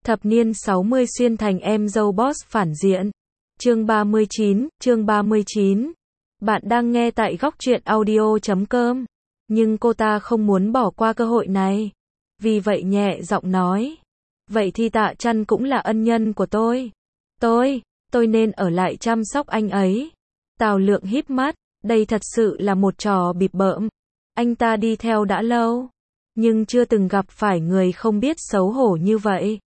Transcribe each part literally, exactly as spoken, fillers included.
Thập niên sáu mươi xuyên thành em dâu boss phản diện. Chương ba mươi chín, chương ba mươi chín. Bạn đang nghe tại góc truyện audio chấm com. Nhưng cô ta không muốn bỏ qua cơ hội này. Vì vậy nhẹ giọng nói. Vậy thì Tạ Chăn cũng là ân nhân của tôi. Tôi, tôi nên ở lại chăm sóc anh ấy. Tào Lượng híp mắt, đây thật sự là một trò bịp bợm. Anh ta đi theo đã lâu, nhưng chưa từng gặp phải người không biết xấu hổ như vậy.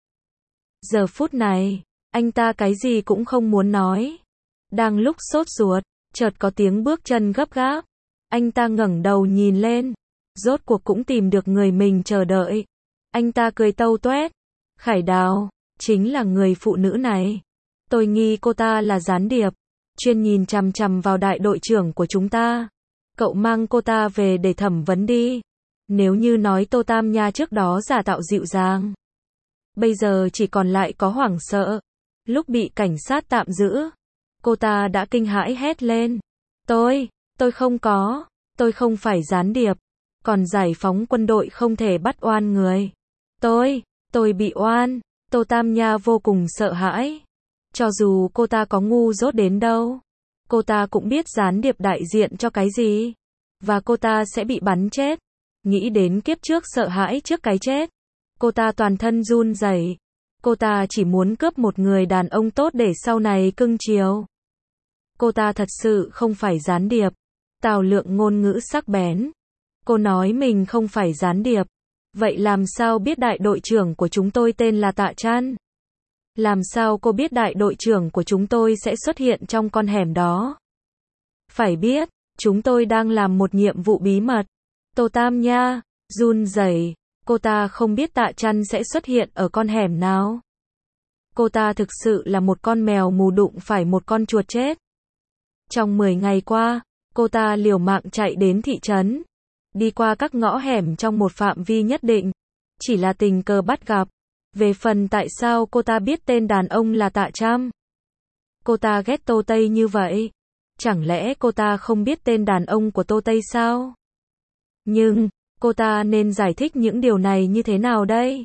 Giờ phút này, anh ta cái gì cũng không muốn nói. Đang lúc sốt ruột, chợt có tiếng bước chân gấp gáp. Anh ta ngẩng đầu nhìn lên, rốt cuộc cũng tìm được người mình chờ đợi. Anh ta cười tâu toét. Khải Đào, chính là người phụ nữ này. Tôi nghi cô ta là gián điệp, chuyên nhìn chằm chằm vào đại đội trưởng của chúng ta. Cậu mang cô ta về để thẩm vấn đi. Nếu như nói Tô Tam Nha trước đó giả tạo dịu dàng, bây giờ chỉ còn lại có hoảng sợ. Lúc bị cảnh sát tạm giữ, cô ta đã kinh hãi hét lên. Tôi, tôi không có, tôi không phải gián điệp. Còn giải phóng quân đội không thể bắt oan người. Tôi, tôi bị oan. Tô Tam Nha vô cùng sợ hãi. Cho dù cô ta có ngu dốt đến đâu, cô ta cũng biết gián điệp đại diện cho cái gì. Và cô ta sẽ bị bắn chết. Nghĩ đến kiếp trước sợ hãi trước cái chết, cô ta toàn thân run rẩy. Cô ta chỉ muốn cướp một người đàn ông tốt để sau này cưng chiều. Cô ta thật sự không phải gián điệp. Tào Lượng ngôn ngữ sắc bén. Cô nói mình không phải gián điệp. Vậy làm sao biết đại đội trưởng của chúng tôi tên là Tạ Chăn? Làm sao cô biết đại đội trưởng của chúng tôi sẽ xuất hiện trong con hẻm đó? Phải biết, chúng tôi đang làm một nhiệm vụ bí mật. Tô Tam Nha run rẩy, cô ta không biết Tạ Chăn sẽ xuất hiện ở con hẻm nào. Cô ta thực sự là một con mèo mù đụng phải một con chuột chết. Trong mười ngày qua, cô ta liều mạng chạy đến thị trấn, đi qua các ngõ hẻm trong một phạm vi nhất định, chỉ là tình cờ bắt gặp. Về phần tại sao cô ta biết tên đàn ông là Tạ Chăn, cô ta ghét Tô Tây như vậy, chẳng lẽ cô ta không biết tên đàn ông của Tô Tây sao? Nhưng, cô ta nên giải thích những điều này như thế nào đây?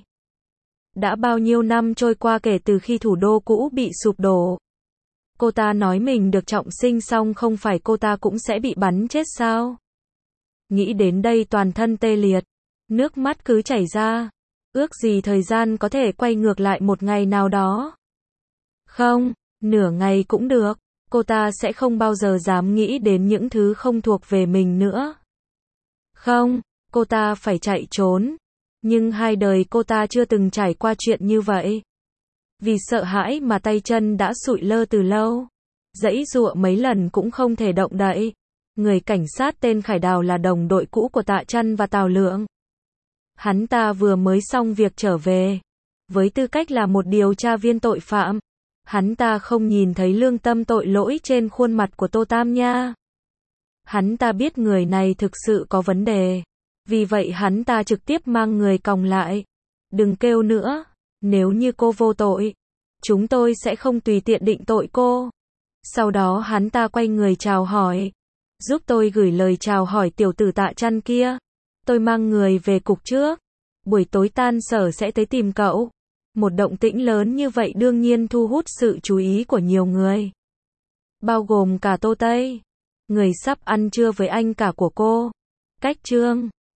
Đã bao nhiêu năm trôi qua kể từ khi thủ đô cũ bị sụp đổ. Cô ta nói mình được trọng sinh xong không phải cô ta cũng sẽ bị bắn chết sao? Nghĩ đến đây toàn thân tê liệt, nước mắt cứ chảy ra. Ước gì thời gian có thể quay ngược lại một ngày nào đó. Không, nửa ngày cũng được. Cô ta sẽ không bao giờ dám nghĩ đến những thứ không thuộc về mình nữa. Không, cô ta phải chạy trốn. Nhưng hai đời cô ta chưa từng trải qua chuyện như vậy. Vì sợ hãi mà tay chân đã sụi lơ từ lâu. Giãy giụa mấy lần cũng không thể động đậy. Người cảnh sát tên Khải Đào là đồng đội cũ của Tạ Chăn và Tào Lượng. Hắn ta vừa mới xong việc trở về. Với tư cách là một điều tra viên tội phạm, hắn ta không nhìn thấy lương tâm tội lỗi trên khuôn mặt của Tô Tam Nha. Hắn ta biết người này thực sự có vấn đề. Vì vậy hắn ta trực tiếp mang người còng lại. Đừng kêu nữa, nếu như cô vô tội, chúng tôi sẽ không tùy tiện định tội cô. Sau đó hắn ta quay người chào hỏi. Giúp tôi gửi lời chào hỏi tiểu tử Tạ Chăn kia. Tôi mang người về cục trước. Buổi tối tan sở sẽ tới tìm cậu. Một động tĩnh lớn như vậy đương nhiên thu hút sự chú ý của nhiều người. Bao gồm cả Tô Tây. Người sắp ăn trưa với anh cả của cô. Cách Trương.